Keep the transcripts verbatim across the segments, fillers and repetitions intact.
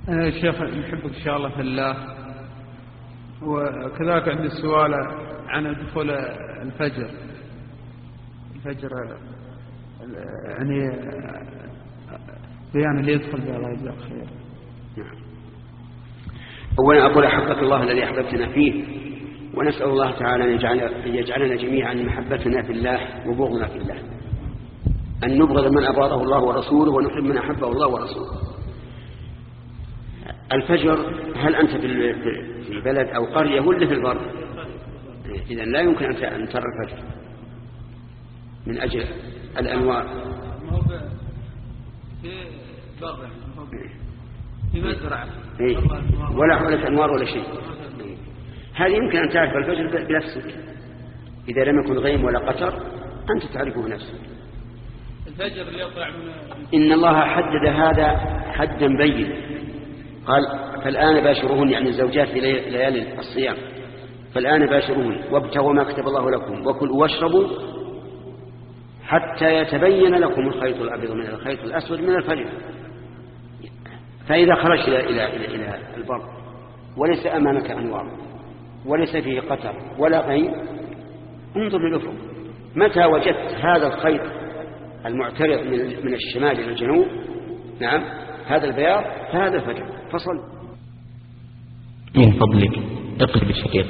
أنا شيخ نحبك إن شاء الله في الله، وكذلك عندي سؤال عن دخول الفجر. الفجر يعني بيان اللي يدخل به، الله يجزاك خير. أولا أقول أحبك الله الذي أحببتنا فيه، ونسأل الله تعالى أن يجعلنا جميعا محبتنا في الله وبغضنا في الله، أن نبغض من أبغضه الله ورسوله ونحب من أحبه الله ورسوله. الفجر، هل أنت في البلد أو قرية ولا في البر؟ إذن لا يمكن أن ترى الفجر من أجل الأنوار. ما هو في بر، في مزرعة ولا حولة أنوار ولا شيء. هذه يمكن أن تعرف الفجر بنفسك، إذا لم يكن غيم ولا قطر أنت تعرفه بنفسك. الفجر اللي يطلع من إن الله حدد هذا حدا بين، قال فالآن باشروهن، يعني الزوجات في ليالي الصيام، فالآن باشروهن وابتغوا ما كتب الله لكم وكلوا واشربوا حتى يتبين لكم الخيط الأبيض من الخيط الأسود من الفجر. فإذا خرج إلى إلى إلى إلى البر وليس أمامك أنوار وليس فيه قطر ولا غيم، انظر للأفق، متى وجدت هذا الخيط المعترض من الشمال إلى الجنوب، نعم هذا البياض، فهذا الفجر، فصل. من فضلك اقرب الشقيق.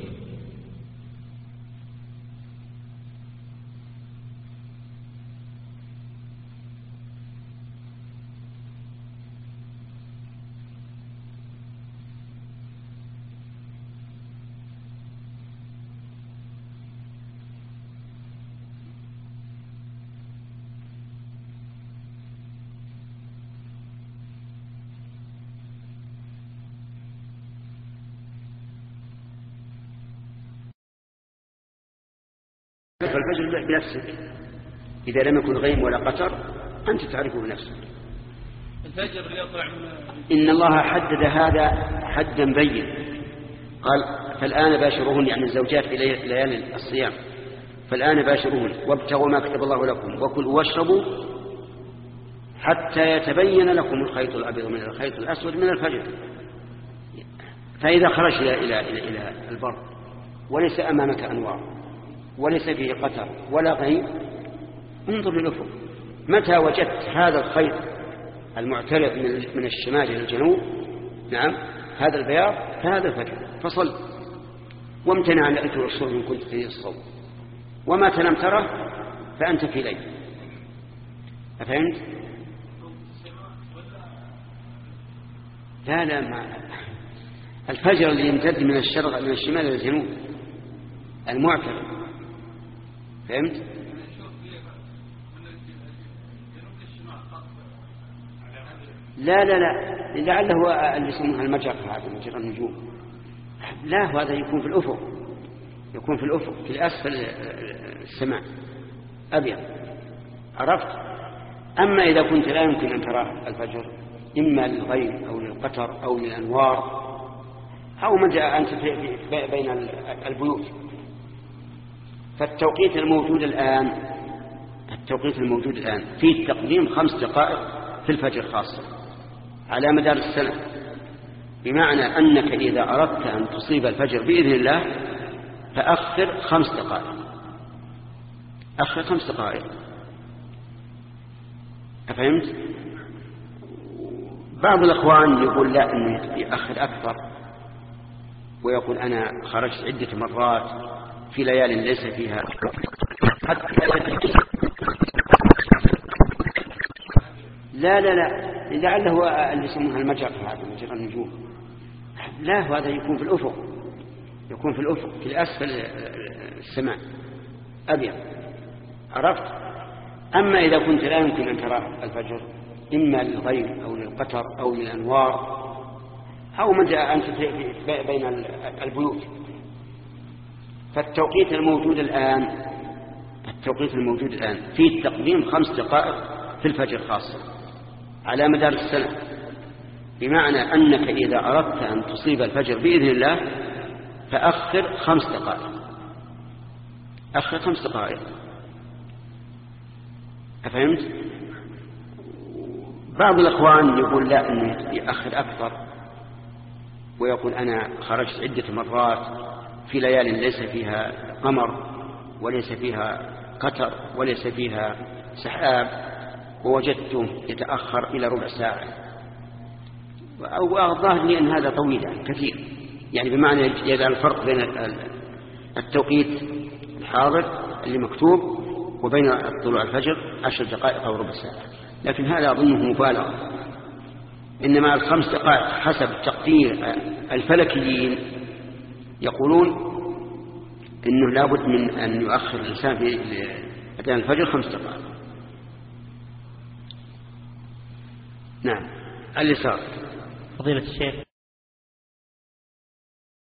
فالفجر بنفسك، إذا لم يكن غيم ولا قطر أنت تعرفه بنفسك. الفجر اللي يطلع من إن الله حدد هذا حدا بين، قال فالآن باشروهن، يعني الزوجات في ليالي الصيام، فالآن باشروهن وابتغوا ما كتب الله لكم وكلوا واشربوا حتى يتبين لكم الخيط الأبيض من الخيط الأسود من الفجر. فإذا خرج إلى إلى إلى إلى البر وليس أمامك أنوار وليس فيه قطر ولا غيم، انظر للأفق، متى وجدت هذا الخيط المعترض من الشمال إلى الجنوب، نعم هذا البياض، فهذا الفجر، فصل. وامتنع عن الأكل والشرب إن كنت في الصوم، وما تنام ترى فأنت في ليل. أفهمت؟ لا لا ما الفجر اللي يمتد من الشرق من الشمال إلى الجنوب المعترض، فهمت؟ لا لا لا لعله هو اللي يسمونها المجر، هذا مجرى النجوم. لا، هذا يكون في الأفق، يكون في الأفق في الأسفل السماء أبيض، عرفت؟ أما إذا كنت لا يمكن أن ترى الفجر، إما للغيم أو للقطر أو للأنوار أو متى أنت بين البيوت، فالتوقيت الموجود الآن التوقيت الموجود الآن فيه تقديم خمس دقائق في الفجر خاصة على مدار السنة، بمعنى أنك إذا أردت أن تصيب الفجر بإذن الله فأخر خمس دقائق أخر خمس دقائق أفهمت؟ بعض الأخوان يقول لا، أنه يأخر أكثر، ويقول أنا خرجت عدة مرات في ليال ليس فيها حتى لا لا لا لعله هو اللي يسمونها المجر، هذا مجرى النجوم. لا، هذا يكون في الأفق، يكون في الأفق في الأسفل السماء أبيض، عرفت؟ أما إذا كنت لا يمكن أن ترى الفجر، إما للغيم أو للقطر أو للأنوار أو متى أنت بين البيوت، فالتوقيت الموجود الآن التوقيت الموجود الآن فيه تقديم خمس دقائق في الفجر خاصة على مدار السنة، بمعنى أنك إذا أردت أن تصيب الفجر بإذن الله فأخر خمس دقائق أخر خمس دقائق أفهمت؟ بعض الأخوان يقول لا، أنه يأخر أكثر، ويقول أنا خرجت عدة مرات في ليال ليس فيها قمر وليس فيها قطر وليس فيها سحاب، ووجدته يتأخر إلى ربع ساعة، وأظهر لي أن هذا طويل يعني كثير، يعني بمعنى يجعل الفرق بين التوقيت الحاضر اللي مكتوب وبين طلوع الفجر عشر دقائق أو ربع ساعة، لكن هذا أظنه مبالغة. إنما الخمس دقائق حسب تقدير الفلكيين يقولون إنه لابد من أن يؤخر الإنسان في أذان الفجر خمس دقائق. نعم. اليسار. فضيلة الشيخ،